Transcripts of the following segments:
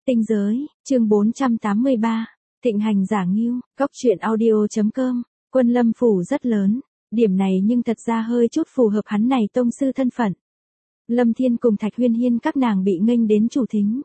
Tinh giới, chương 483, thịnh hành giả ngưu, góc truyện audio.com, Quân Lâm phủ rất lớn, điểm này nhưng thật ra hơi chút phù hợp hắn này tông sư thân phận. Lâm Thiên cùng Thạch Huyên Hiên các nàng bị nghênh đến chủ thính.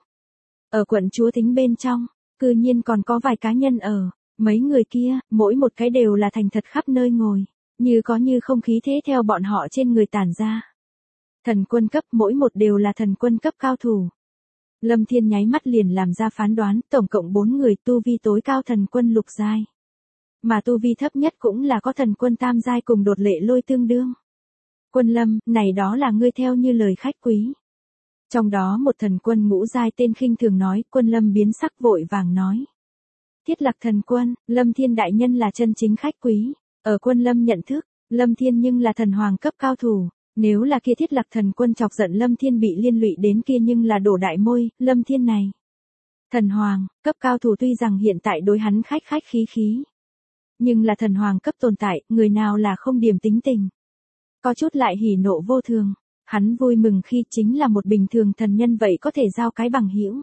Ở quận chúa thính bên trong, cư nhiên còn có vài cá nhân ở, mấy người kia, mỗi một cái đều là thành thật khắp nơi ngồi, như có như không khí thế theo bọn họ trên người tản ra. Thần quân cấp, mỗi một đều là thần quân cấp cao thủ. Lâm Thiên nháy mắt liền làm ra phán đoán, tổng cộng 4 người tu vi tối cao thần quân lục giai. Mà tu vi thấp nhất cũng là có thần quân tam giai cùng đột lệ lôi tương đương. Quân Lâm, này đó là ngươi theo như lời khách quý. Trong đó một thần quân ngũ giai tên khinh thường nói, Quân Lâm biến sắc vội vàng nói. Thiết Lạc thần quân, Lâm Thiên đại nhân là chân chính khách quý. Ở Quân Lâm nhận thức, Lâm Thiên nhưng là thần hoàng cấp cao thủ. Nếu là kia Thiết Lạc thần quân chọc giận Lâm Thiên bị liên lụy đến kia nhưng là đổ đại môi, Lâm Thiên này. Thần hoàng, cấp cao thủ tuy rằng hiện tại đối hắn khách khí khí. Nhưng là thần hoàng cấp tồn tại, người nào là không điềm tính tình. Có chút lại hỉ nộ vô thường, hắn vui mừng khi chính là một bình thường thần nhân vậy có thể giao cái bằng hữu.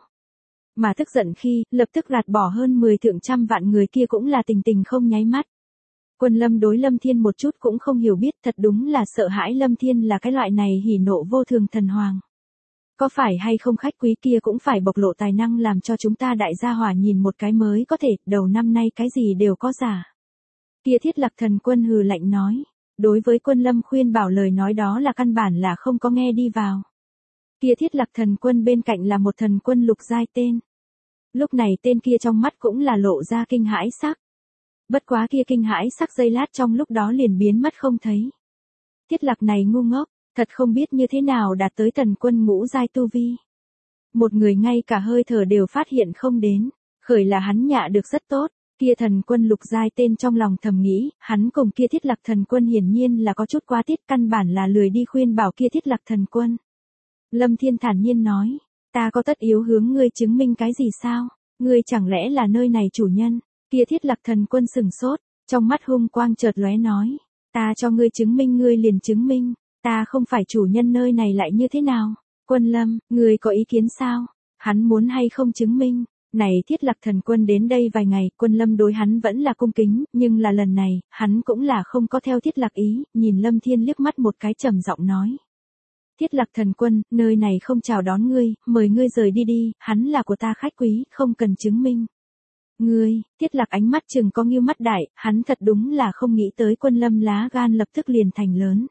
Mà tức giận khi, lập tức gạt bỏ hơn 10 thượng trăm vạn người kia cũng là tình không nháy mắt. Quân Lâm đối Lâm Thiên một chút cũng không hiểu biết, thật đúng là sợ hãi Lâm Thiên là cái loại này hỉ nộ vô thường thần hoàng. Có phải hay không khách quý kia cũng phải bộc lộ tài năng làm cho chúng ta đại gia hỏa nhìn một cái mới có thể, đầu năm nay cái gì đều có giả. Kia Thiết Lạc thần quân hừ lạnh nói, đối với Quân Lâm khuyên bảo lời nói đó là căn bản là không có nghe đi vào. Kia Thiết Lạc thần quân bên cạnh là một thần quân lục giai tên. Lúc này tên kia trong mắt cũng là lộ ra kinh hãi sắc. Bất quá kia kinh hãi sắc giây lát trong lúc đó liền biến mất không thấy. Thiết Lạc này ngu ngốc, thật không biết như thế nào đạt tới thần quân ngũ giai tu vi. Một người ngay cả hơi thở đều phát hiện không đến, khởi là hắn nhạ được rất tốt, kia thần quân lục giai tên trong lòng thầm nghĩ, hắn cùng kia Thiết Lạc thần quân hiển nhiên là có chút quá tiết, căn bản là lười đi khuyên bảo kia Thiết Lạc thần quân. Lâm Thiên thản nhiên nói, ta có tất yếu hướng ngươi chứng minh cái gì sao, ngươi chẳng lẽ là nơi này chủ nhân? Kia Thiết Lạc thần quân sừng sốt, trong mắt hung quang chợt lóe nói, ta cho ngươi chứng minh ngươi liền chứng minh, ta không phải chủ nhân nơi này lại như thế nào? Quân Lâm, ngươi có ý kiến sao? Hắn muốn hay không chứng minh? Này Thiết Lạc thần quân đến đây vài ngày, Quân Lâm đối hắn vẫn là cung kính, nhưng là lần này, hắn cũng là không có theo Thiết Lạc ý, nhìn Lâm Thiên liếc mắt một cái trầm giọng nói. Thiết Lạc thần quân, nơi này không chào đón ngươi, mời ngươi rời đi đi, hắn là của ta khách quý, không cần chứng minh. Ngươi, Thiết Lạc ánh mắt chừng có nghiêu mắt đại, hắn thật đúng là không nghĩ tới Quân Lâm lá gan lập tức liền thành lớn.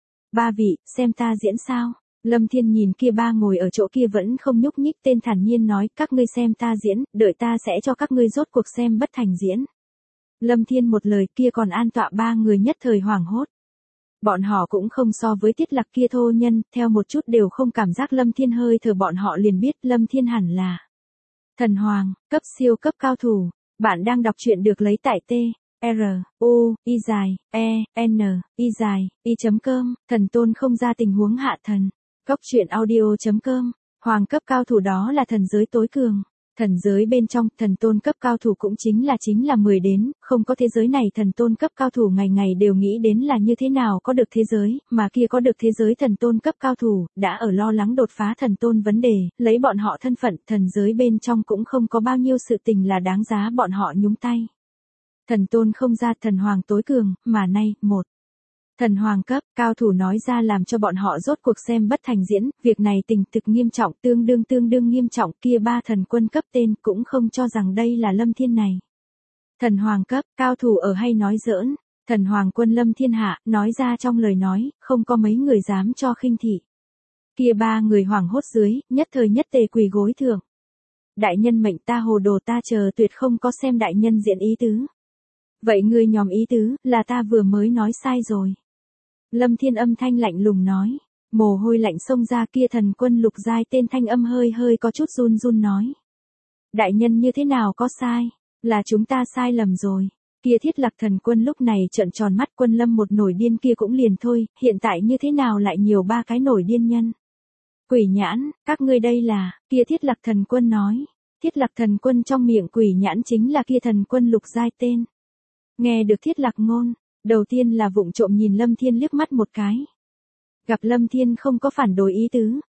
Ba vị, xem ta diễn sao? Lâm Thiên nhìn kia ba ngồi ở chỗ kia vẫn không nhúc nhích tên thản nhiên nói, các ngươi xem ta diễn, đợi ta sẽ cho các ngươi rốt cuộc xem bất thành diễn. Lâm Thiên một lời kia còn an tọa ba người nhất thời hoảng hốt. Bọn họ cũng không so với Thiết Lạc kia thô nhân, theo một chút đều không cảm giác Lâm Thiên hơi thở bọn họ liền biết Lâm Thiên hẳn là thần hoàng, cấp siêu cấp cao thủ. Bạn đang đọc truyện được lấy tại T, R, U, I dài, E, N, I dài, I.com, thần tôn không ra tình huống hạ thần. Góc truyện audio.com, hoàng cấp cao thủ đó là thần giới tối cường. Thần giới bên trong, thần tôn cấp cao thủ cũng chính là 10 đến, không có thế giới này thần tôn cấp cao thủ ngày ngày đều nghĩ đến là như thế nào có được thế giới, mà kia có được thế giới thần tôn cấp cao thủ, đã ở lo lắng đột phá thần tôn vấn đề, lấy bọn họ thân phận, thần giới bên trong cũng không có bao nhiêu sự tình là đáng giá bọn họ nhúng tay. Thần tôn không ra thần hoàng tối cường, mà nay, một thần hoàng cấp, cao thủ nói ra làm cho bọn họ rốt cuộc xem bất thành diễn, việc này tình thực nghiêm trọng, tương đương nghiêm trọng, kia ba thần quân cấp tên cũng không cho rằng đây là Lâm Thiên này. Thần hoàng cấp, cao thủ ở hay nói giỡn, thần hoàng quân Lâm Thiên hạ, nói ra trong lời nói, không có mấy người dám cho khinh thị. Kia ba người hoảng hốt dưới, nhất thời nhất tề quỳ gối thượng. Đại nhân mệnh ta hồ đồ ta chờ tuyệt không có xem đại nhân diễn ý tứ. Vậy người nhóm ý tứ, là ta vừa mới nói sai rồi. Lâm Thiên âm thanh lạnh lùng nói, mồ hôi lạnh xông ra kia thần quân lục giai tên thanh âm hơi có chút run nói. Đại nhân như thế nào có sai, là chúng ta sai lầm rồi. Kia Thiết Lạc thần quân lúc này trợn tròn mắt Quân Lâm một nổi điên kia cũng liền thôi, hiện tại như thế nào lại nhiều ba cái nổi điên nhân. Quỷ nhãn, các ngươi đây là, kia Thiết Lạc thần quân nói. Thiết Lạc thần quân trong miệng quỷ nhãn chính là kia thần quân lục giai tên. Nghe được Thiết Lạc ngôn. Đầu tiên là vụng trộm nhìn Lâm Thiên liếc mắt một cái. Gặp Lâm Thiên không có phản đối ý tứ,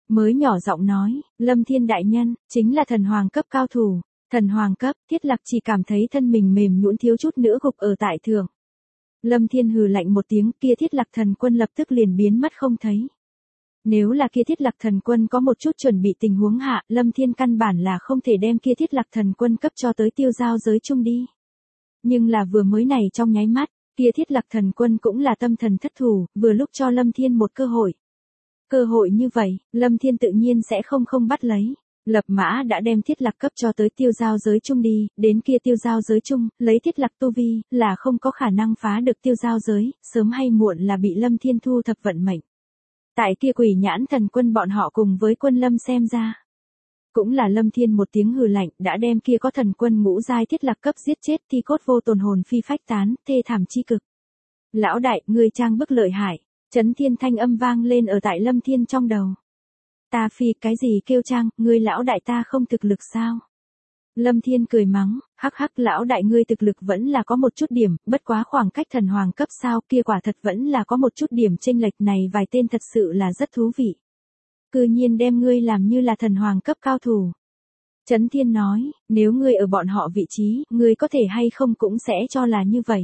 mới nhỏ giọng nói, Lâm Thiên đại nhân, chính là thần hoàng cấp cao thủ. Thần hoàng cấp, Thiết Lạc chỉ cảm thấy thân mình mềm nhũn thiếu chút nữa gục ở tại thượng. Lâm Thiên hừ lạnh một tiếng, kia Thiết Lạc thần quân lập tức liền biến mất không thấy. Nếu là kia Thiết Lạc thần quân có một chút chuẩn bị tình huống hạ, Lâm Thiên căn bản là không thể đem kia Thiết Lạc thần quân cấp cho tới tiêu giao giới chung đi. Nhưng là vừa mới này trong nháy mắt, kia Thiết Lạc thần quân cũng là tâm thần thất thủ, vừa lúc cho Lâm Thiên một cơ hội. Cơ hội như vậy, Lâm Thiên tự nhiên sẽ không bắt lấy. Lập Mã đã đem Thiết Lạc cấp cho tới tiêu giao giới chung đi, đến kia tiêu giao giới chung, lấy Thiết Lạc tu vi, là không có khả năng phá được tiêu giao giới, sớm hay muộn là bị Lâm Thiên thu thập vận mệnh. Tại kia Quỷ Nhãn thần quân bọn họ cùng với quân Lâm xem ra. Cũng là Lâm Thiên một tiếng hừ lạnh, đã đem kia có thần quân ngũ giai Thiết Lạc cấp giết chết, thi cốt vô tồn hồn phi phách tán, thê thảm chi cực. Lão đại, ngươi trang bức lợi hại. Chấn thiên thanh âm vang lên ở tại Lâm Thiên trong đầu. Ta phi cái gì kêu trang, ngươi lão đại ta không thực lực sao? Lâm Thiên cười mắng, hắc hắc lão đại ngươi thực lực vẫn là có một chút điểm, bất quá khoảng cách thần hoàng cấp sao kia quả thật vẫn là có một chút điểm chênh lệch này vài tên thật sự là rất thú vị. Cư nhiên đem ngươi làm như là thần hoàng cấp cao thủ. Chấn Thiên nói, nếu ngươi ở bọn họ vị trí, ngươi có thể hay không cũng sẽ cho là như vậy.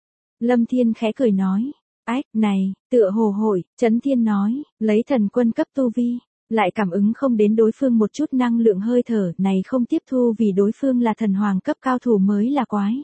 Lâm Thiên khẽ cười nói. Ách, này, tựa hồ hội, Chấn Thiên nói, lấy thần quân cấp tu vi, lại cảm ứng không đến đối phương một chút năng lượng hơi thở này không tiếp thu vì đối phương là thần hoàng cấp cao thủ mới là quái.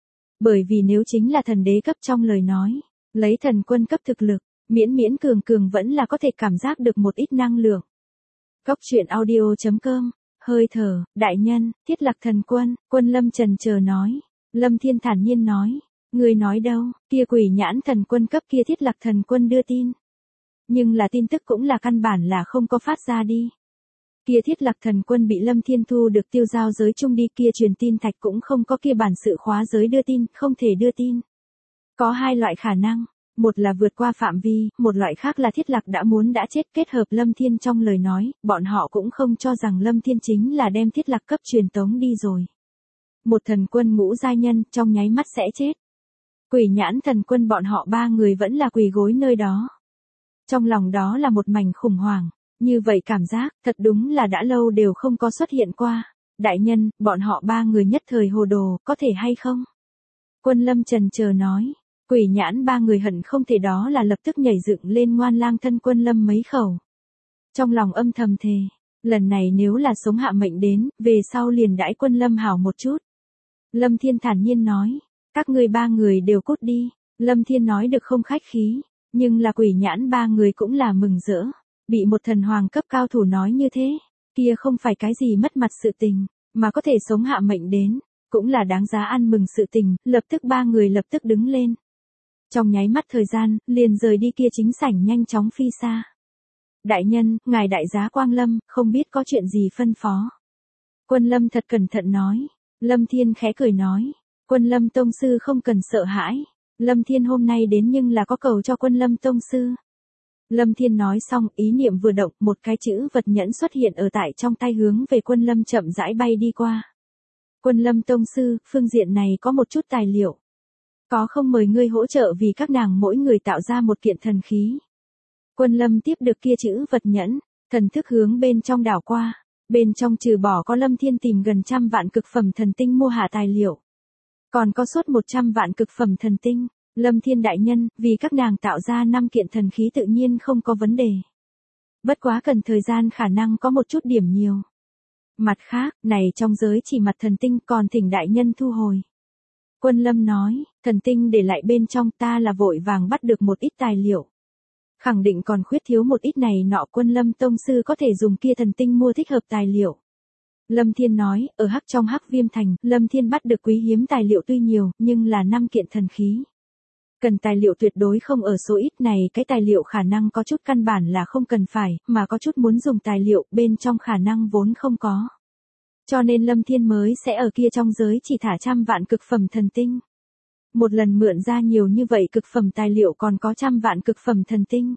Bởi vì nếu chính là thần đế cấp trong lời nói, lấy thần quân cấp thực lực, miễn cường vẫn là có thể cảm giác được một ít năng lượng. Góc truyện audio.com, hơi thở, đại nhân, Thiết Lạc thần quân, quân Lâm trần chờ nói, Lâm Thiên thản nhiên nói. Người nói đâu, kia Quỷ Nhãn thần quân cấp kia Thiết Lạc thần quân đưa tin. Nhưng là tin tức cũng là căn bản là không có phát ra đi. Kia Thiết Lạc thần quân bị Lâm Thiên thu được tiêu giao giới chung đi kia truyền tin thạch cũng không có kia bản sự khóa giới đưa tin, không thể đưa tin. Có hai loại khả năng, một là vượt qua phạm vi, một loại khác là Thiết Lạc đã chết kết hợp Lâm Thiên trong lời nói, bọn họ cũng không cho rằng Lâm Thiên chính là đem Thiết Lạc cấp truyền tống đi rồi. Một thần quân ngũ giai nhân trong nháy mắt sẽ chết. Quỷ Nhãn thần quân bọn họ ba người vẫn là quỳ gối nơi đó. Trong lòng đó là một mảnh khủng hoảng, như vậy cảm giác, thật đúng là đã lâu đều không có xuất hiện qua. Đại nhân, bọn họ ba người nhất thời hồ đồ, có thể hay không? Quân Lâm trần chờ nói, Quỷ Nhãn ba người hận không thể đó là lập tức nhảy dựng lên ngoan lang thân quân Lâm mấy khẩu. Trong lòng âm thầm thề, lần này nếu là sống hạ mệnh đến, về sau liền đãi quân Lâm hảo một chút. Lâm Thiên thản nhiên nói. Các ngươi ba người đều cút đi, Lâm Thiên nói được không khách khí, nhưng là Quỷ Nhãn ba người cũng là mừng rỡ, bị một thần hoàng cấp cao thủ nói như thế, kia không phải cái gì mất mặt sự tình, mà có thể sống hạ mệnh đến, cũng là đáng giá ăn mừng sự tình, lập tức ba người lập tức đứng lên. Trong nháy mắt thời gian, liền rời đi kia chính sảnh nhanh chóng phi xa. Đại nhân, ngài đại giá Quang Lâm, không biết có chuyện gì phân phó. Quân Lâm thật cẩn thận nói, Lâm Thiên khẽ cười nói. Quân Lâm tông sư không cần sợ hãi, Lâm Thiên hôm nay đến nhưng là có cầu cho Quân Lâm tông sư. Lâm Thiên nói xong, ý niệm vừa động, một cái chữ vật nhẫn xuất hiện ở tại trong tay hướng về Quân Lâm chậm rãi bay đi qua. Quân Lâm tông sư, phương diện này có một chút tài liệu. Có không mời ngươi hỗ trợ vì các nàng mỗi người tạo ra một kiện thần khí. Quân Lâm tiếp được kia chữ vật nhẫn, thần thức hướng bên trong đảo qua, bên trong trừ bỏ có Lâm Thiên tìm gần 100 vạn cực phẩm thần tinh mua hạ tài liệu. Còn có suốt 100 vạn cực phẩm thần tinh, Lâm Thiên đại nhân, vì các nàng tạo ra 5 kiện thần khí tự nhiên không có vấn đề. Bất quá cần thời gian khả năng có một chút điểm nhiều. Mặt khác, này trong giới chỉ mặt thần tinh còn thỉnh đại nhân thu hồi. Quân Lâm nói, thần tinh để lại bên trong ta là vội vàng bắt được một ít tài liệu. Khẳng định còn khuyết thiếu một ít này nọ Quân Lâm tông sư có thể dùng kia thần tinh mua thích hợp tài liệu. Lâm Thiên nói, ở trong Hắc Viêm Thành, Lâm Thiên bắt được quý hiếm tài liệu tuy nhiều, nhưng là 5 kiện thần khí. Cần tài liệu tuyệt đối không ở số ít này, cái tài liệu khả năng có chút căn bản là không cần phải, mà có chút muốn dùng tài liệu, bên trong khả năng vốn không có. Cho nên Lâm Thiên mới sẽ ở kia trong giới chỉ thả 100 vạn cực phẩm thần tinh. Một lần mượn ra nhiều như vậy cực phẩm tài liệu còn có 100 vạn cực phẩm thần tinh.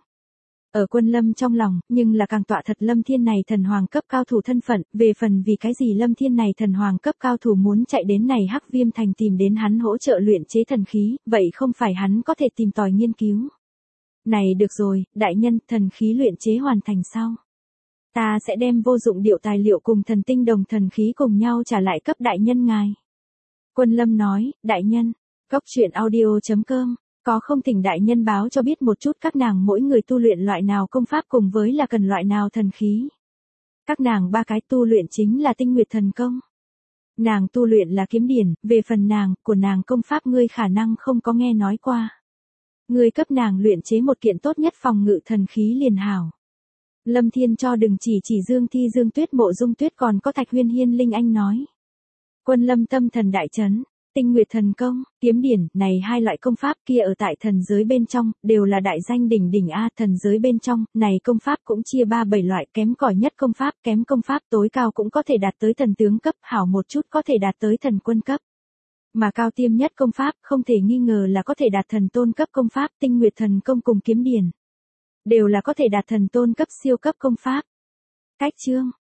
Ở Quân Lâm trong lòng, nhưng là càng tọa thật Lâm Thiên này thần hoàng cấp cao thủ thân phận, về phần vì cái gì Lâm Thiên này thần hoàng cấp cao thủ muốn chạy đến này Hắc Viêm Thành tìm đến hắn hỗ trợ luyện chế thần khí, vậy không phải hắn có thể tìm tòi nghiên cứu. Này được rồi, đại nhân, thần khí luyện chế hoàn thành sao? Ta sẽ đem vô dụng điệu tài liệu cùng thần tinh đồng thần khí cùng nhau trả lại cấp đại nhân ngài. Quân Lâm nói, đại nhân, Cốc truyện audio.com, có không thỉnh đại nhân báo cho biết một chút các nàng mỗi người tu luyện loại nào công pháp cùng với là cần loại nào thần khí. Các nàng ba cái tu luyện chính là tinh nguyệt thần công. Nàng tu luyện là kiếm điển, về phần của nàng công pháp ngươi khả năng không có nghe nói qua. Ngươi cấp nàng luyện chế một kiện tốt nhất phòng ngự thần khí liền hảo. Lâm Thiên cho đừng chỉ Dương Thi Dương Tuyết Mộ Dung Tuyết còn có Thạch Huyên Hiên Linh Anh nói. Quân Lâm tâm thần đại chấn, tinh nguyệt thần công, kiếm điển, này hai loại công pháp kia ở tại thần giới bên trong, đều là đại danh đỉnh đỉnh A. Thần giới bên trong, này công pháp cũng chia 3-7 loại, kém cỏi nhất công pháp, kém công pháp tối cao cũng có thể đạt tới thần tướng cấp, hảo một chút có thể đạt tới thần quân cấp. Mà cao tiêm nhất công pháp, không thể nghi ngờ là có thể đạt thần tôn cấp công pháp, tinh nguyệt thần công cùng kiếm điển. Đều là có thể đạt thần tôn cấp siêu cấp công pháp. Cách chương